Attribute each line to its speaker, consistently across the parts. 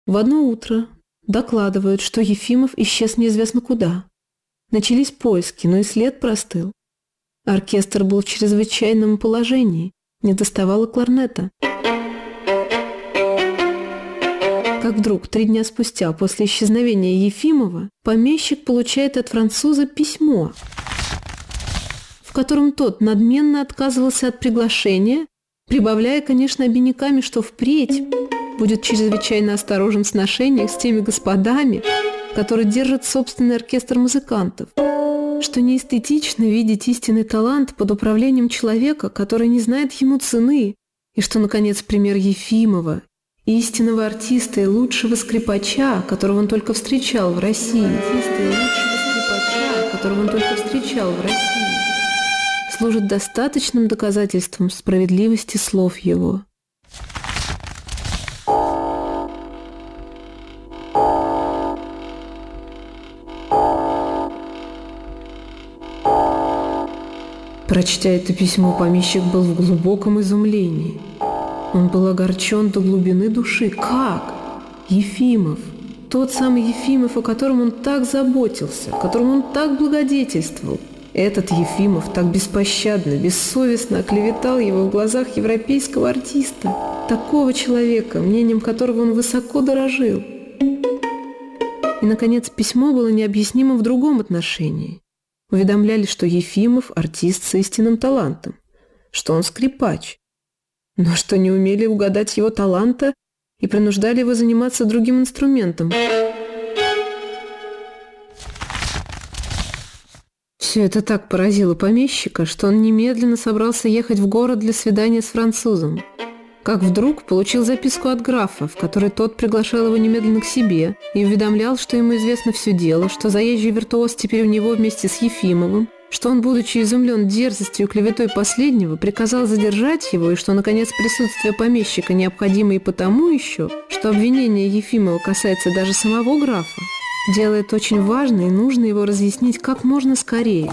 Speaker 1: В одно утро докладывают, что Ефимов исчез неизвестно куда. Начались поиски, но и след простыл. Оркестр был в чрезвычайном положении, недоставало кларнета. Как вдруг, 3 дня спустя, после исчезновения Ефимова, помещик получает от француза письмо, в котором тот надменно отказывался от приглашения, прибавляя, конечно, обиняками, что впредь будет чрезвычайно осторожен в сношениях с теми господами, которые держат собственный оркестр музыкантов, что неэстетично видеть истинный талант под управлением человека, который не знает ему цены, и что, наконец, пример Ефимова, истинного артиста и лучшего скрипача, которого он только встречал в России, служит достаточным доказательством справедливости слов его. Прочтя это письмо, помещик был в глубоком изумлении. Он был огорчен до глубины души. Как? Ефимов, тот самый Ефимов, о котором он так заботился, которому он так благодетельствовал. Этот Ефимов так беспощадно, бессовестно оклеветал его в глазах европейского артиста, такого человека, мнением которого он высоко дорожил. И, наконец, письмо было необъяснимо в другом отношении. Уведомляли, что Ефимов – артист с истинным талантом, что он скрипач, но что не умели угадать его таланта и принуждали его заниматься другим инструментом. Все это так поразило помещика, что он немедленно собрался ехать в город для свидания с французом. Как вдруг получил записку от графа, в которой тот приглашал его немедленно к себе и уведомлял, что ему известно все дело, что заезжий виртуоз теперь у него вместе с Ефимовым, что он, будучи изумлен дерзостью и клеветой последнего, приказал задержать его, и что, наконец, присутствие помещика необходимо и потому еще, что обвинение Ефимова касается даже самого графа, делает очень важно и нужно его разъяснить как можно скорее.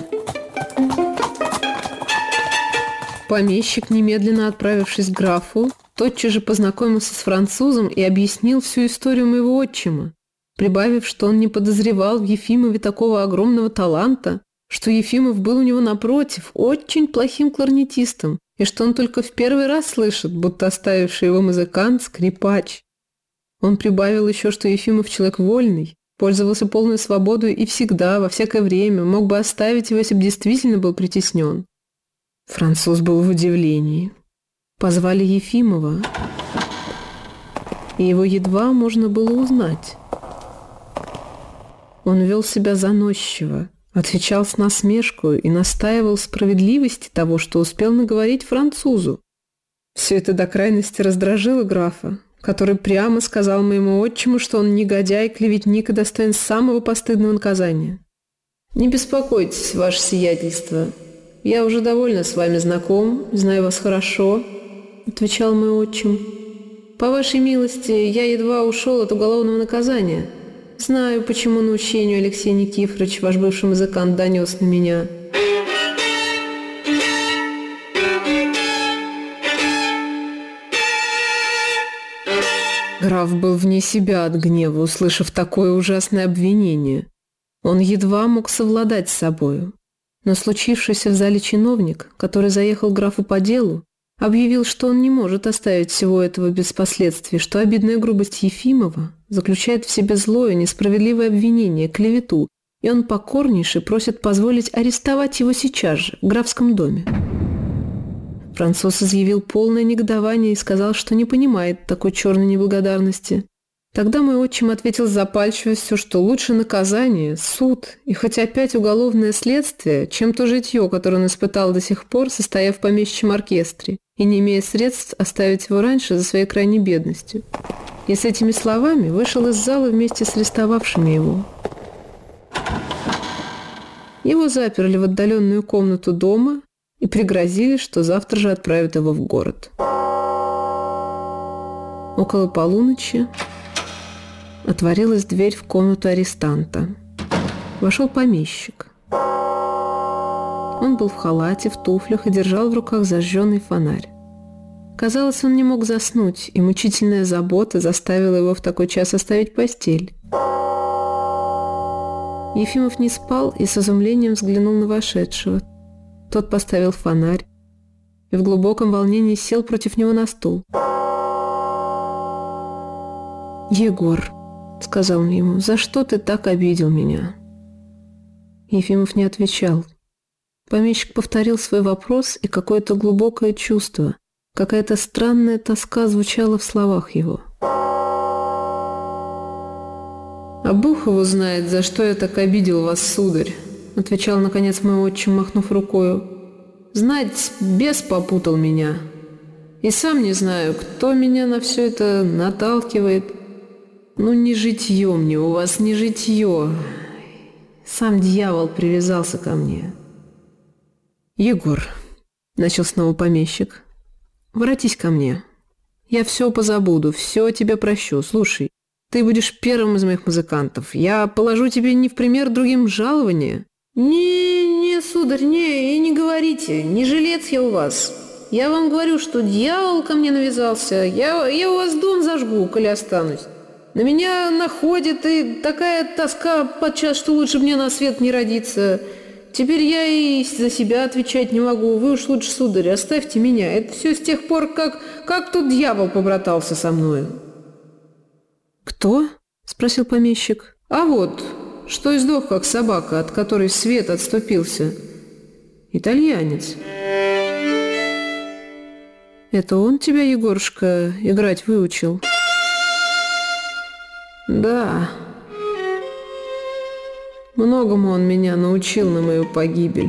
Speaker 1: Помещик, немедленно отправившись к графу, тотчас же познакомился с французом и объяснил всю историю моего отчима, прибавив, что он не подозревал в Ефимове такого огромного таланта, что Ефимов был у него напротив очень плохим кларнетистом, и что он только в первый раз слышит, будто оставивший его музыкант – скрипач. Он прибавил еще, что Ефимов человек вольный, пользовался полной свободой и всегда, во всякое время, мог бы оставить его, если бы действительно был притеснен. Француз был в удивлении. Позвали Ефимова, и его едва можно было узнать. Он вел себя заносчиво, отвечал с насмешкой и настаивал в справедливости того, что успел наговорить французу. Все это до крайности раздражило графа, который прямо сказал моему отчиму, что он негодяй, клеветник и достоин самого постыдного наказания. «Не беспокойтесь, ваше сиятельство. Я уже довольно с вами знаком, знаю вас хорошо», — отвечал мой отчим. «По вашей милости, я едва ушел от уголовного наказания. Знаю, почему наущению Алексей Никифорович, ваш бывший музыкант, донес на меня». Граф был вне себя от гнева, услышав такое ужасное обвинение. Он едва мог совладать с собою. Но случившийся в зале чиновник, который заехал к графу по делу, объявил, что он не может оставить всего этого без последствий, что обидная грубость Ефимова заключает в себе злое, несправедливое обвинение, клевету, и он покорнейше просит позволить арестовать его сейчас же, в графском доме. Француз изъявил полное негодование и сказал, что не понимает такой черной неблагодарности. Тогда мой отчим ответил с запальчивостью, что лучше наказание, суд и хоть опять уголовное следствие, чем то житье, которое он испытал до сих пор, состояв в помещичьем оркестре, и не имея средств оставить его раньше за своей крайней бедностью. И с этими словами вышел из зала вместе с арестовавшими его. Его заперли в отдаленную комнату дома и пригрозили, что завтра же отправят его в город. Около полуночи отворилась дверь в комнату арестанта. Вошел помещик. Он был в халате, в туфлях и держал в руках зажженный фонарь. Казалось, он не мог заснуть, и мучительная забота заставила его в такой час оставить постель. Ефимов не спал и с изумлением взглянул на вошедшего. Тот поставил фонарь и в глубоком волнении сел против него на стул. «Егор», — сказал он ему, — «за что ты так обидел меня?» Ефимов не отвечал. Помещик повторил свой вопрос, и какое-то глубокое чувство, какая-то странная тоска звучала в словах его. «А Бог его знает, за что я так обидел вас, сударь», — отвечал, наконец, мой отчим, махнув рукою. «Знать, бес попутал меня. И сам не знаю, кто меня на все это наталкивает. Ну, не житье мне у вас, не житье. Сам дьявол привязался ко мне». «Егор», — начал снова помещик, — «воротись ко мне. Я все позабуду, все тебя прощу. Слушай, ты будешь первым из моих музыкантов. Я положу тебе не в пример другим жалование». «Не, сударь, не, и не говорите, не жилец я у вас. Я вам говорю, что дьявол ко мне навязался. Я у вас дом зажгу, коли останусь. На меня находит, и такая тоска подчас, что лучше мне на свет не родиться. Теперь я и за себя отвечать не могу. Вы уж лучше, сударь, оставьте меня. Это все с тех пор, как тут дьявол побратался со мною».
Speaker 2: «Кто?» — спросил помещик.
Speaker 1: «А вот, что издох, как собака, от которой свет отступился. Итальянец».
Speaker 2: «Это он тебя, Егорушка, играть выучил?»
Speaker 1: «Да. Многому он меня научил на мою погибель.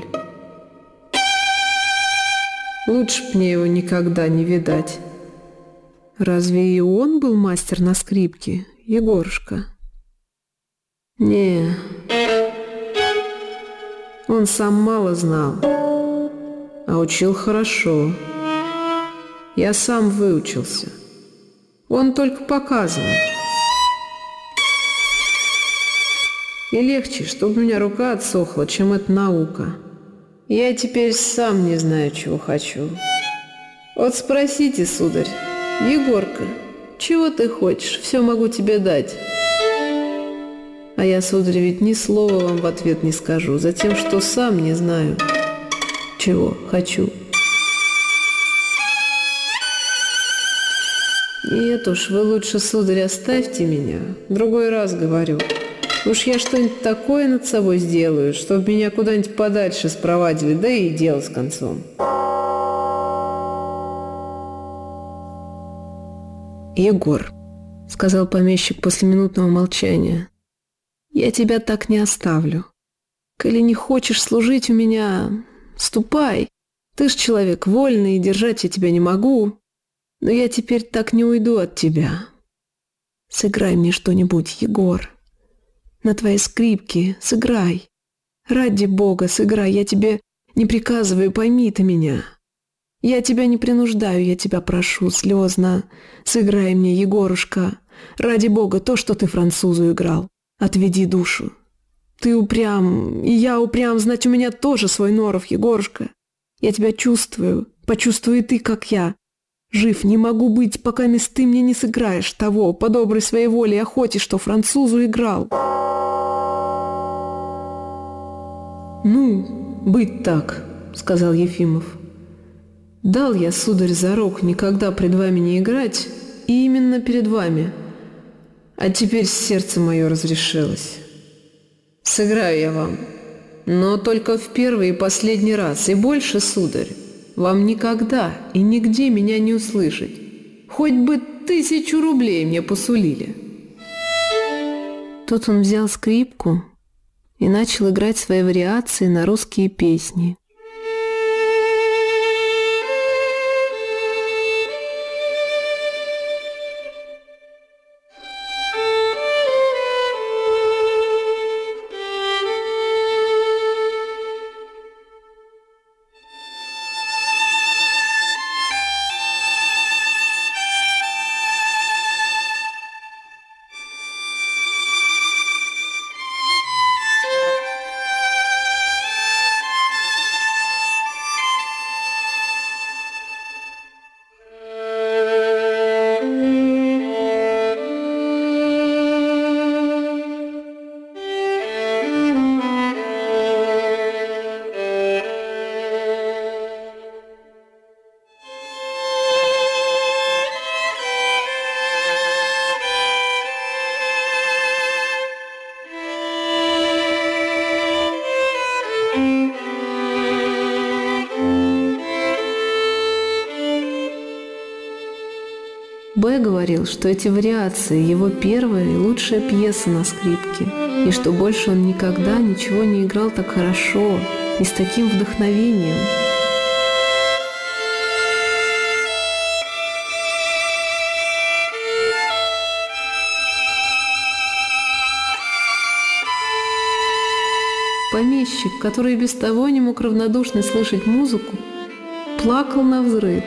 Speaker 1: Лучше б мне его никогда не видать».
Speaker 2: «Разве и он был мастер на скрипке, Егорушка?»
Speaker 1: «Не, он сам мало знал, а учил хорошо. Я сам выучился. Он только показывал. И легче, чтобы у меня рука отсохла, чем эта наука. Я теперь сам не знаю, чего хочу. Вот спросите, сударь, Егорка, чего ты хочешь? Все могу тебе дать». А я, сударь, ведь ни слова вам в ответ не скажу, за тем, что сам не знаю, чего хочу. Нет уж, вы лучше, сударь, оставьте меня. В другой раз говорю. Уж я что-нибудь такое над собой сделаю, чтобы меня куда-нибудь подальше спровадили, да и дело с концом.
Speaker 2: «Егор», — сказал помещик после минутного молчания, — «я тебя так не оставлю. Коли не хочешь служить у меня, ступай. Ты ж человек вольный, держать я тебя не могу. Но я теперь так не уйду от тебя. Сыграй мне что-нибудь, Егор. На твоей скрипке сыграй. Ради Бога, сыграй, я тебе не приказываю, пойми ты меня. Я тебя не принуждаю, я тебя прошу, слезно. Сыграй мне, Егорушка. Ради Бога, то, что ты французу играл. Отведи душу. Ты упрям, и я упрям, знать, у меня тоже свой норов, Егорушка. Я тебя чувствую, почувствуй и ты, как я. Жив не могу быть, пока ты мне не сыграешь того, по доброй своей воле и охоте, что французу играл».
Speaker 1: «Ну, быть так», — сказал Ефимов. «Дал я, сударь, зарок никогда пред вами не играть, и именно перед вами. А теперь сердце мое разрешилось. Сыграю я вам, но только в первый и последний раз, и больше, сударь, вам никогда и нигде меня не услышать. Хоть бы 1000 рублей мне посулили».
Speaker 2: Тут он взял скрипку и начал играть свои вариации на русские песни.
Speaker 1: П. говорил, что эти вариации – его первая и лучшая пьеса на скрипке, и что больше он никогда ничего не играл так хорошо и с таким вдохновением. Помещик, который и без того не мог равнодушно слышать музыку, плакал навзрыд.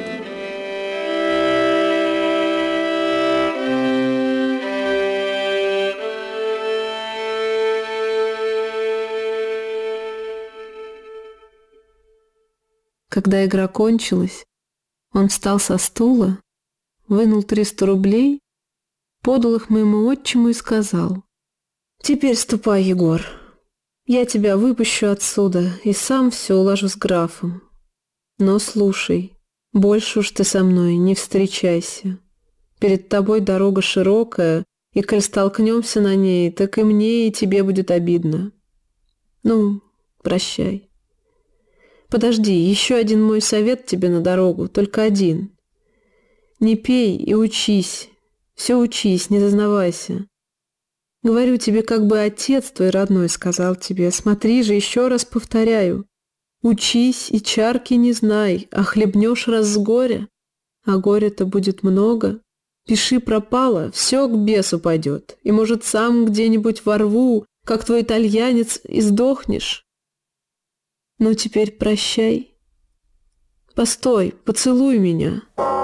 Speaker 1: Когда игра кончилась, он встал со стула, вынул 300 рублей, подал их моему отчиму и сказал: «Теперь ступай, Егор. Я тебя выпущу отсюда и сам все уложу с графом. Но слушай, больше уж ты со мной не встречайся. Перед тобой дорога широкая, и коль столкнемся на ней, так и мне, и тебе будет обидно. Ну, прощай. Подожди, еще один мой совет тебе на дорогу, только один. Не пей и учись, все учись, не зазнавайся. Говорю тебе, как бы отец твой родной сказал тебе, смотри же, еще раз повторяю, учись и чарки не знай, а хлебнешь раз с горя, а горя-то будет много. Пиши пропало, все к бесу пойдет, и, может, сам где-нибудь во рву, как твой итальянец, и сдохнешь. Ну, теперь прощай. Постой, поцелуй меня».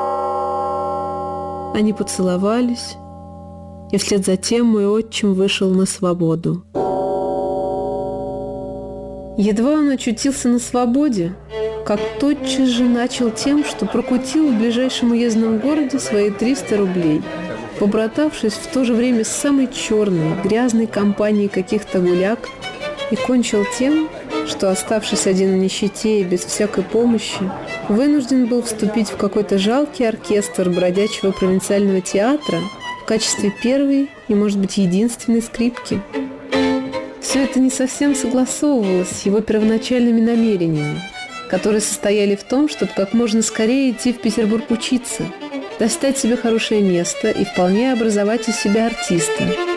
Speaker 1: Они поцеловались, и вслед за тем мой отчим вышел на свободу. Едва он очутился на свободе, как тотчас же начал тем, что прокутил в ближайшем уездном городе свои 300 рублей, побратавшись в то же время с самой черной, грязной компанией каких-то гуляк, и кончил тем, что, оставшись один в нищете и без всякой помощи, вынужден был вступить в какой-то жалкий оркестр бродячего провинциального театра в качестве первой и, может быть, единственной скрипки. Все это не совсем согласовывалось с его первоначальными намерениями, которые состояли в том, чтобы как можно скорее идти в Петербург учиться, достать себе хорошее место и вполне образовать из себя артиста.